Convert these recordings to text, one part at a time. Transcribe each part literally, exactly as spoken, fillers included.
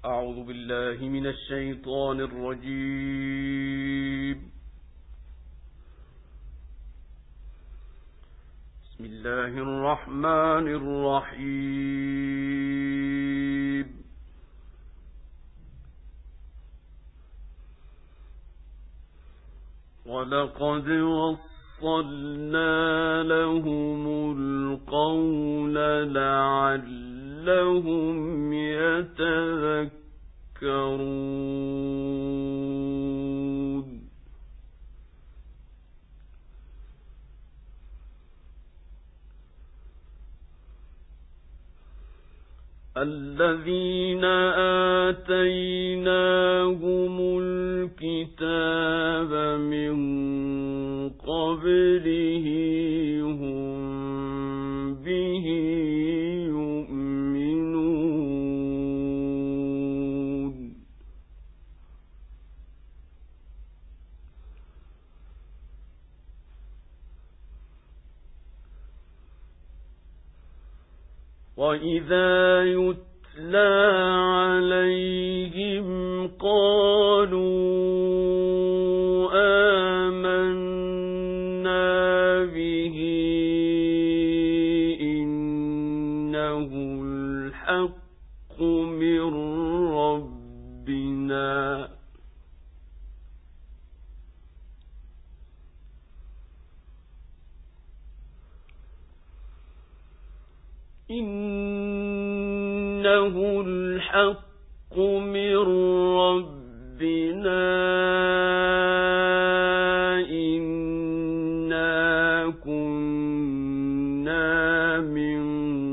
أعوذ بالله من الشيطان الرجيم. بسم الله الرحمن الرحيم. ولقد وصلنا لهم القول لعلهم يتذكرون. الذين آتيناهم الكتاب من قبله هم به يؤمنون. وإذا يتلى عليهم قالوا آمنا به إنه الحق من ربنا إنه الحق من ربنا إنا كنا من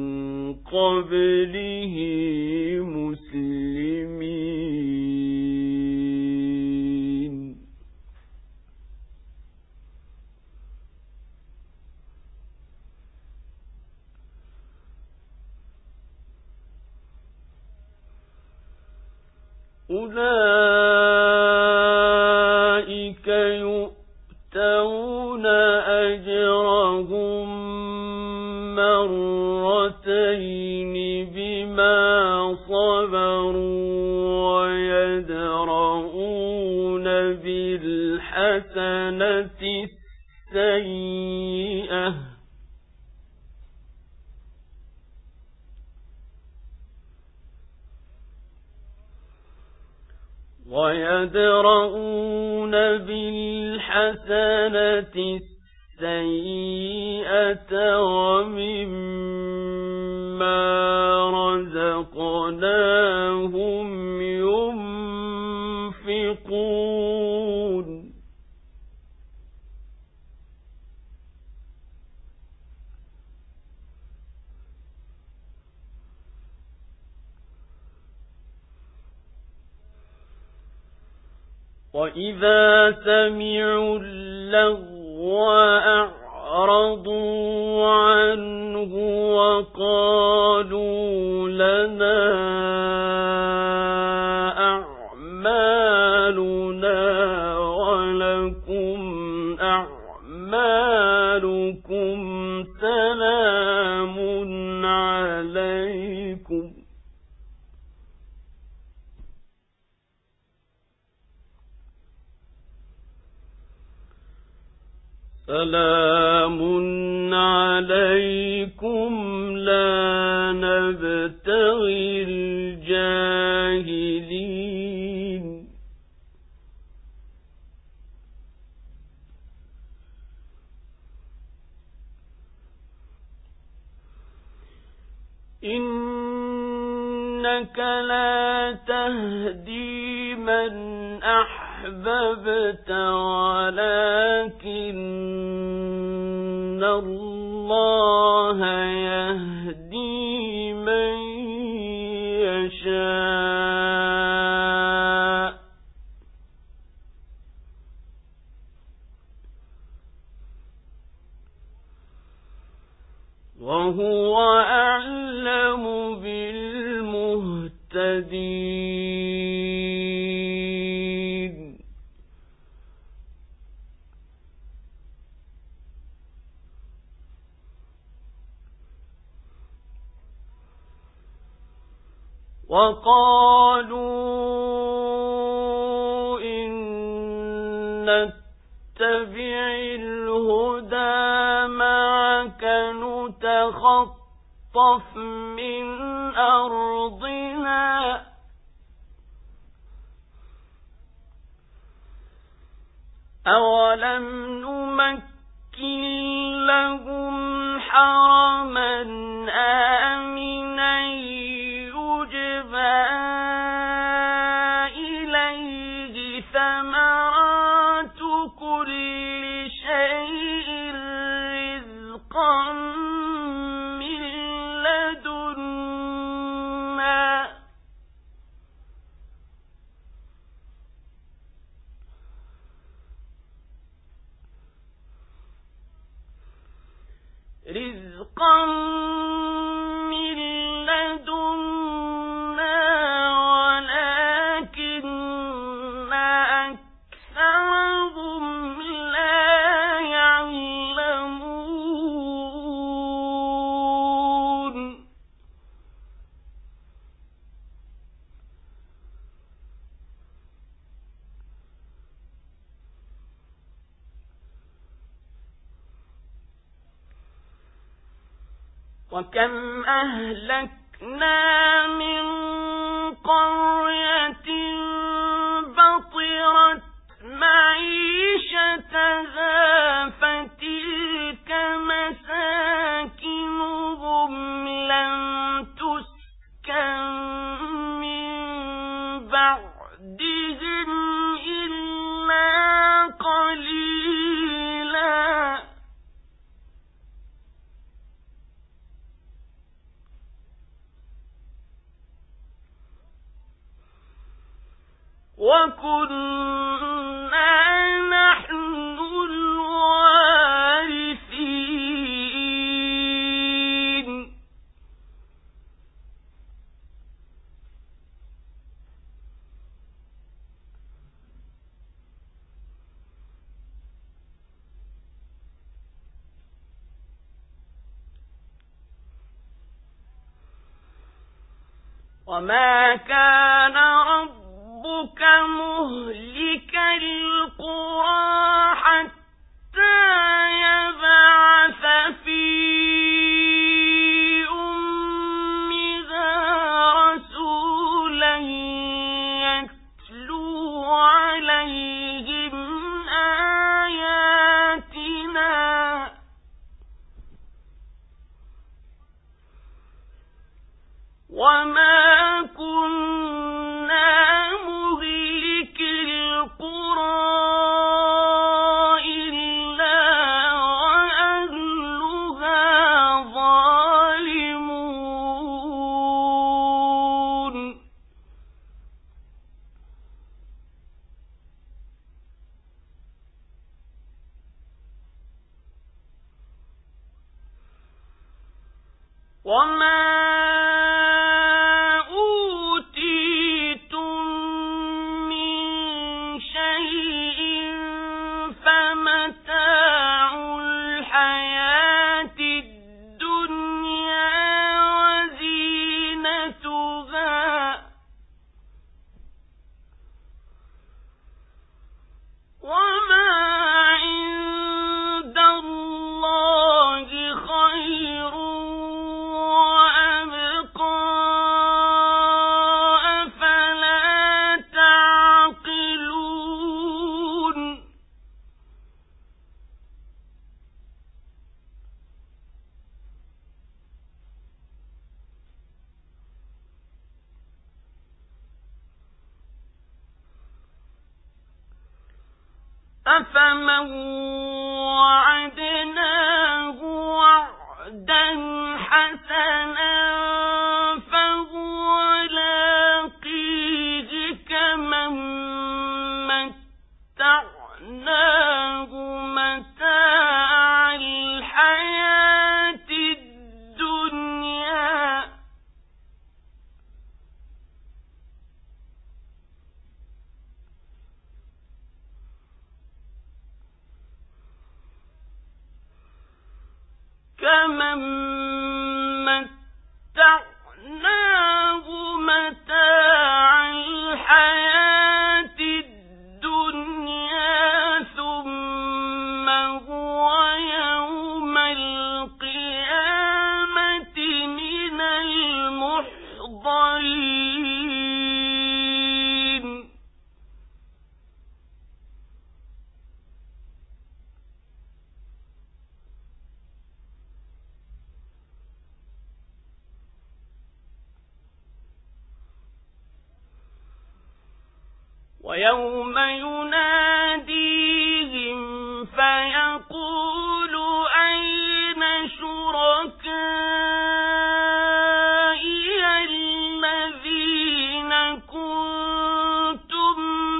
قبله مسلمين. أولئك يؤتون أجرهم مرتين بما صبروا ويدرؤون بالحسنة السيئة ويدرؤون بالحسنة السيئة ومما رزقناهم ينفقون. وإذا سمعوا اللغو أعرضوا عنه وقالوا لنا أعمالنا ولكم أعمالكم سلام عليكم سلام عليكم لا نبتغي الجاهلين. إنك لا تهدي من أحببت ولكن الله يهدي من يشاء وهو أعلم بالمهتدين. وقالوا إن نتبع الهدى معك نتخطف من أرضنا أولم نمكن لهم حرما آمنا يجبى إليه ثمرات كل شيء رزقا من لدنا رزقا من لدنا ولكن أكثرهم لا يعلمون وكم أهلكنا من قرية بطرت معيشتها فتلك مساكنهم لم تسكن من بعدهم إلا قليلا وكنا نحن الوارثين وما كان رب ربك مهلك القرى حتى يبعث في أمها رسولا يتلو عليهم آياتنا وما كنا مهلك القرى إلا وأهلها ظالمون وما أفمن وعدناه وعدا حسنا فهو لاقيه كمن متعناه متاع الحياة الدنيا كمن متعناه متاع الآخرين ويوم يناديهم فيقول أين شركائي الذين كنتم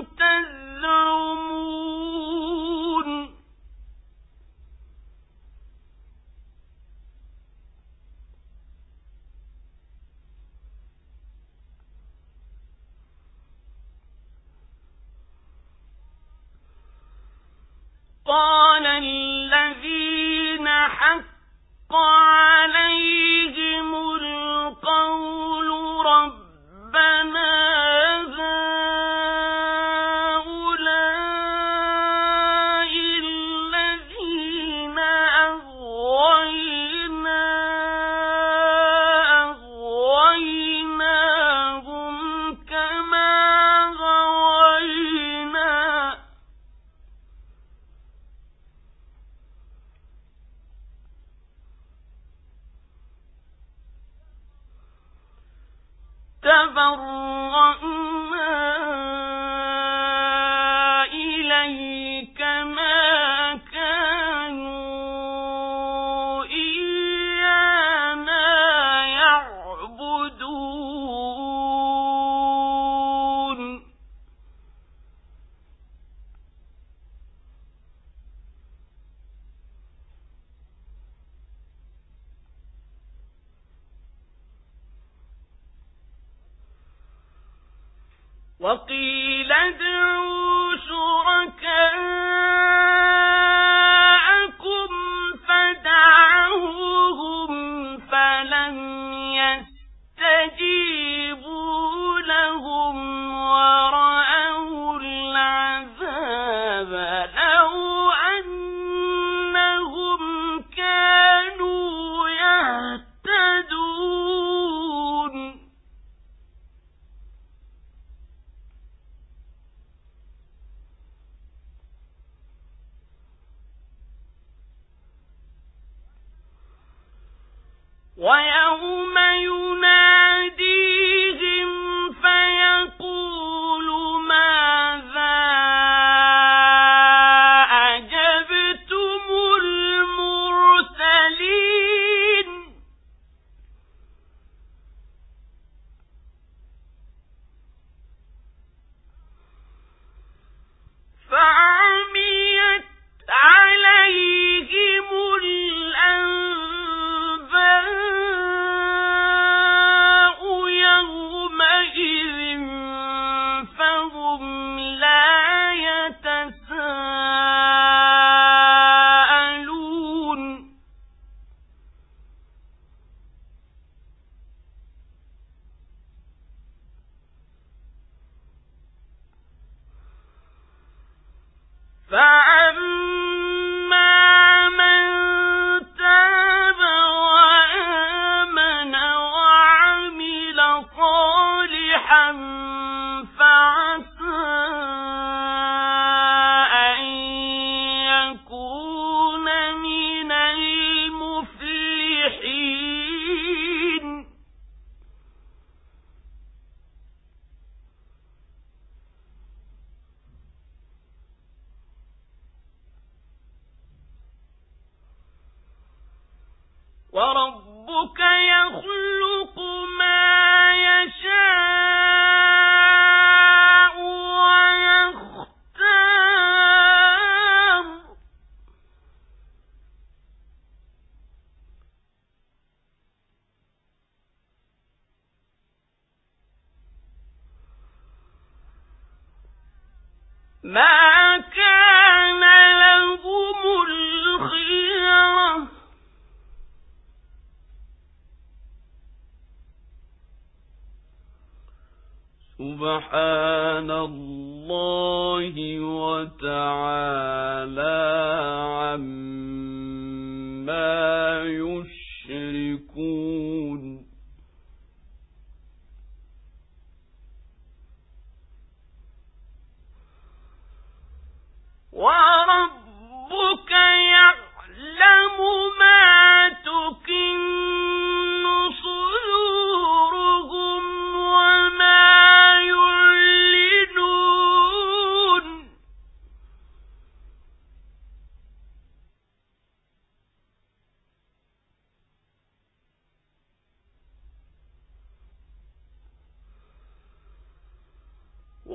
تزعمون قال الذين حق عليهم القول ربنا هؤلاء الذين أغوينا أغويناهم كما غوينا تبرأنا إليك ما كانوا إيانا يعبدون وقيل ادعوا شركاءكم فدعوهم فلم يستجيبوا لهم ورأوا العذاب لو أنهم كانوا يهتدون ويوم يناديهم فيقول ماذا أجبتم المرسلين فعميت عليهم الأنباء يومئذ فهم لا يتساءلون فأما من تاب وآمن وعمل صالحا فعسى أن يكون من المفلحين وربك يخلق ما يشاء ويختار ما كان لهم الخيرة سبحان الله وتعالى عما يشركون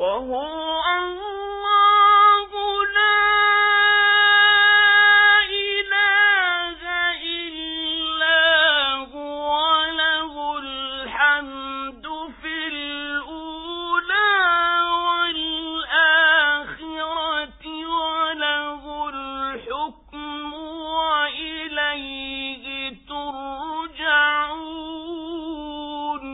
وهو الله لا إله إلا هو له الحمد في الأولى والآخرة وله الحكم وإليه ترجعون.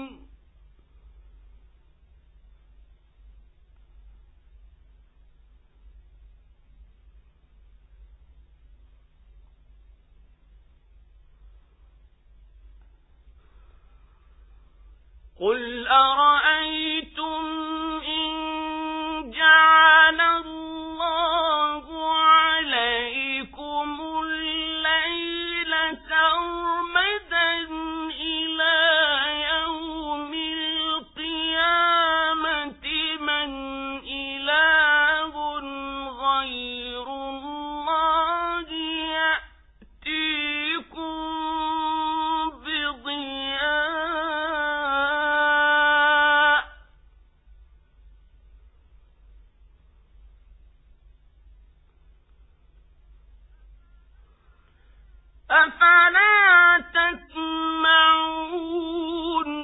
قل أرأيتم إن جعل الله عليكم الليل سرمدا إلى يوم القيامة من إله غير الله يأتيكم بضياء أفلا تسمعون.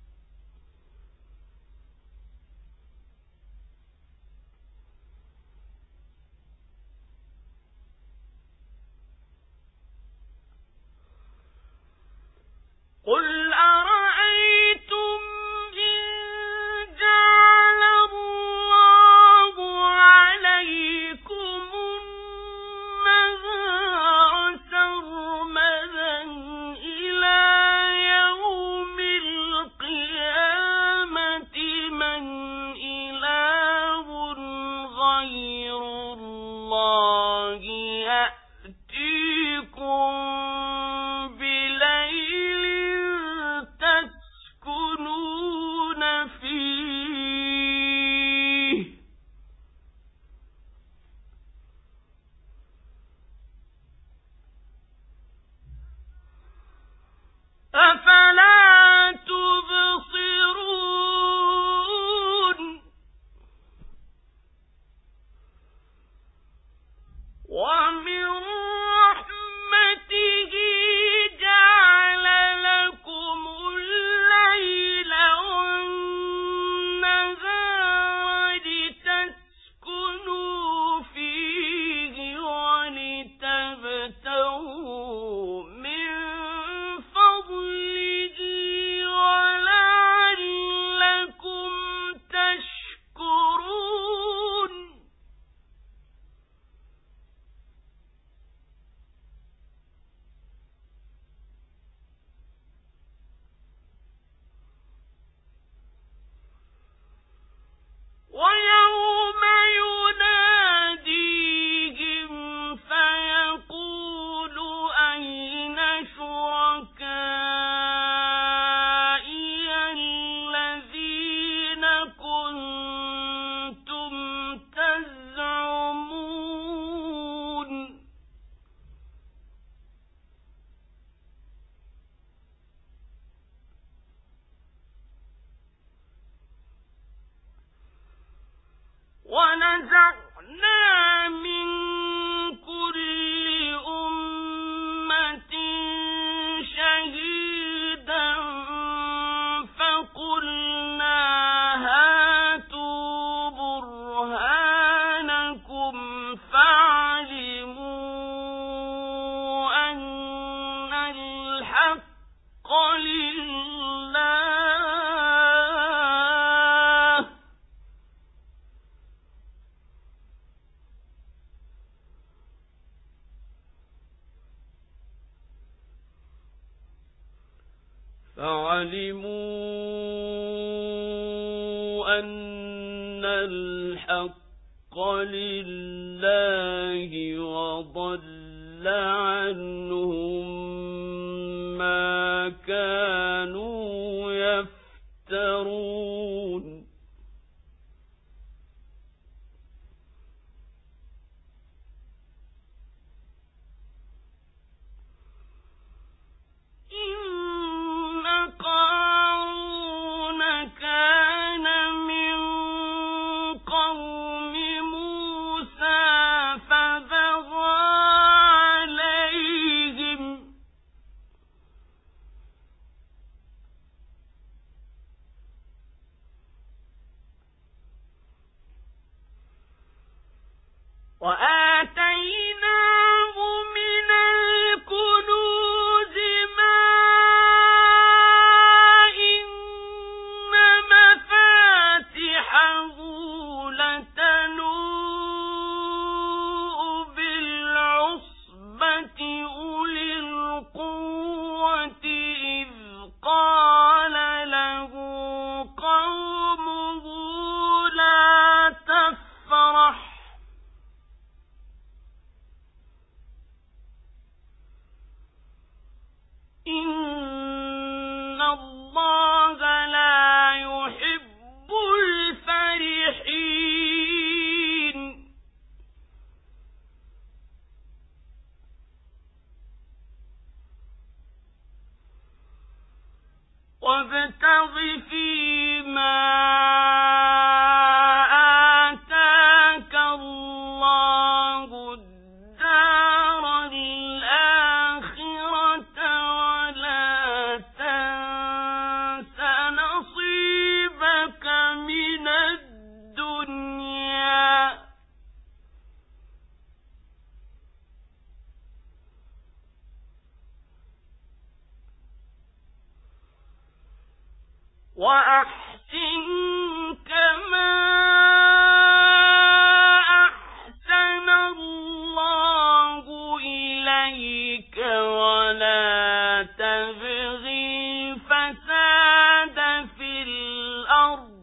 قل أرأيتم إن جعل الله عليكم النهار سرمدا إلى يوم القيامة من إله غير الله يأتيكم بليل تسكنون فيه أفلا تبصرون. ومن رحمته جعل لكم الليل والنهار لتسكنوا فيه ولتبتغوا من فضله ولعلكم تشكرون. ويوم يناديهم فيقول أين شركائي الذين كنتم تزعمون. ونزعنا من كل أمة شهيدا فقلنا هاتوا برهانكم فعلموا أن الحق لله فعلموا أن الحق لله وضل عنهم ما كانوا يفترون. إن قارون كان من وأحسن كما أحسن الله إليك ولا تبغي الفساد في الأرض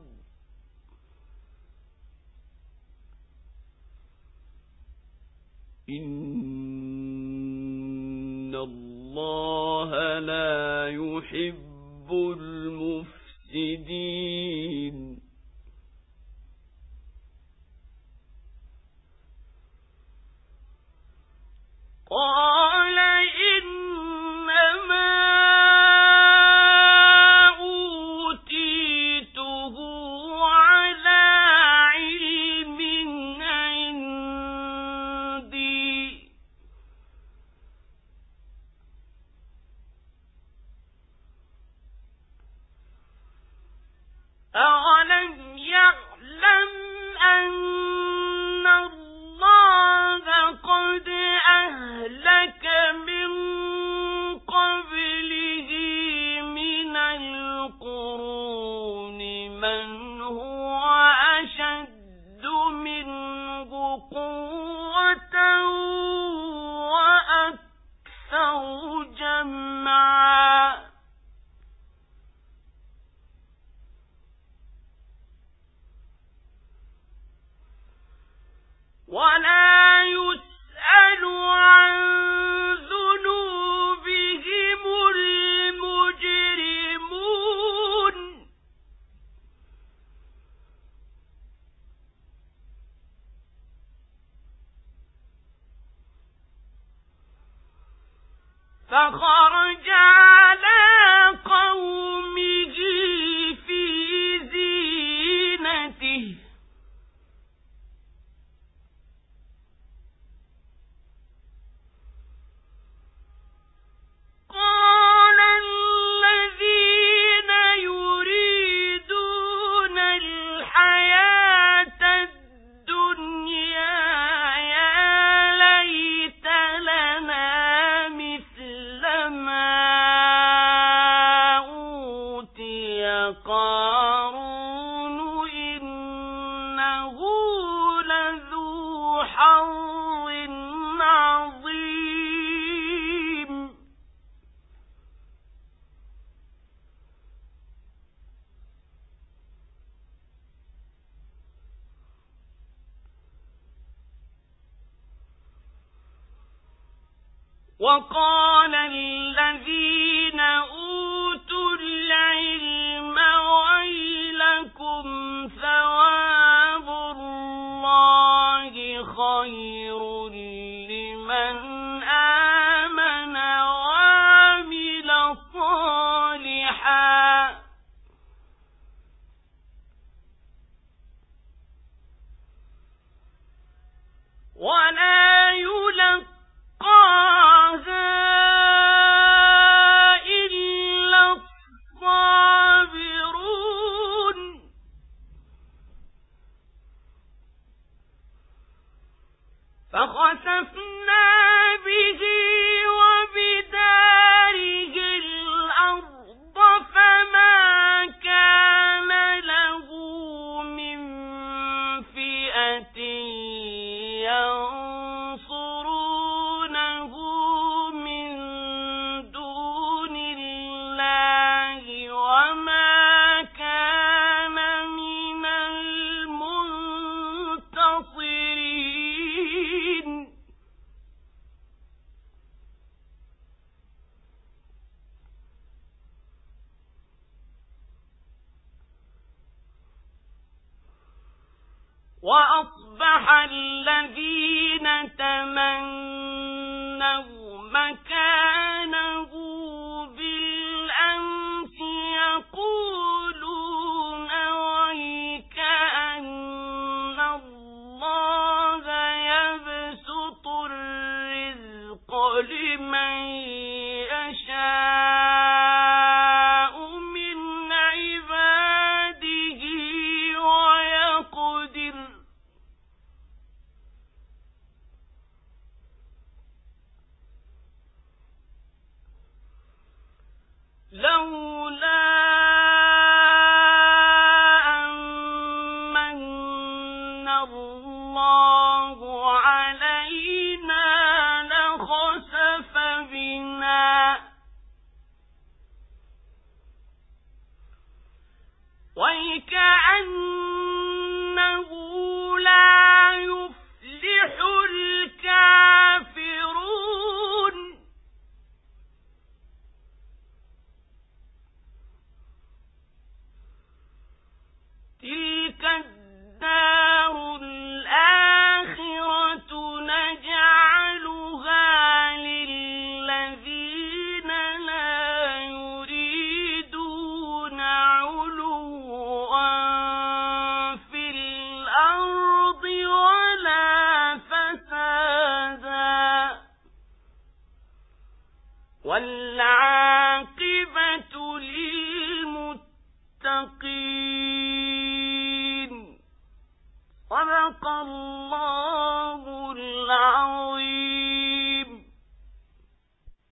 إن الله لا يحب المفسدين. قال إنما أوتيته على علم عندي أولم يعلم أن الله قد أهلك من قبله من القرون من هو أشد منه قوة وأكثر جمعا ولا يسأل عن ذنوبهم المجرمون فخرج على قومه في زينته قال الذين يريدون الحياة الدنيا يا ليت لنا مثل ما أوتي قارون إنه لذو حظ عظيم. وقال الذين أوتوا العلم ويلكم ثواب الله خير لمن آمن وعمل صالحا ولا يلقى إلا الصابرون. فخسفنا به وبداره الأرض فما كان له من فئة ينصرونه من دون الله وما كان من المنتصرين. وأصبح الذين تمنوا مكانه بالأمس يقولون ويكأن الله يبسط الرزق لمن يشاء من عباده ويقدر وَيْكَأَنَّهُ لَا يُفْلِحُ الْكَافِرُونَ تِلْكَ الدَّارُ الْآخِرَةُ نَجْعَلُهَا لِلَّذِينَ لَا يُرِيدُونَ عُلُوًّا فِي الْأَرْضِ وَلَا فَسَادًا وَالْعَاقِبَةُ لِلْمُتَّقِينَ. صدق الله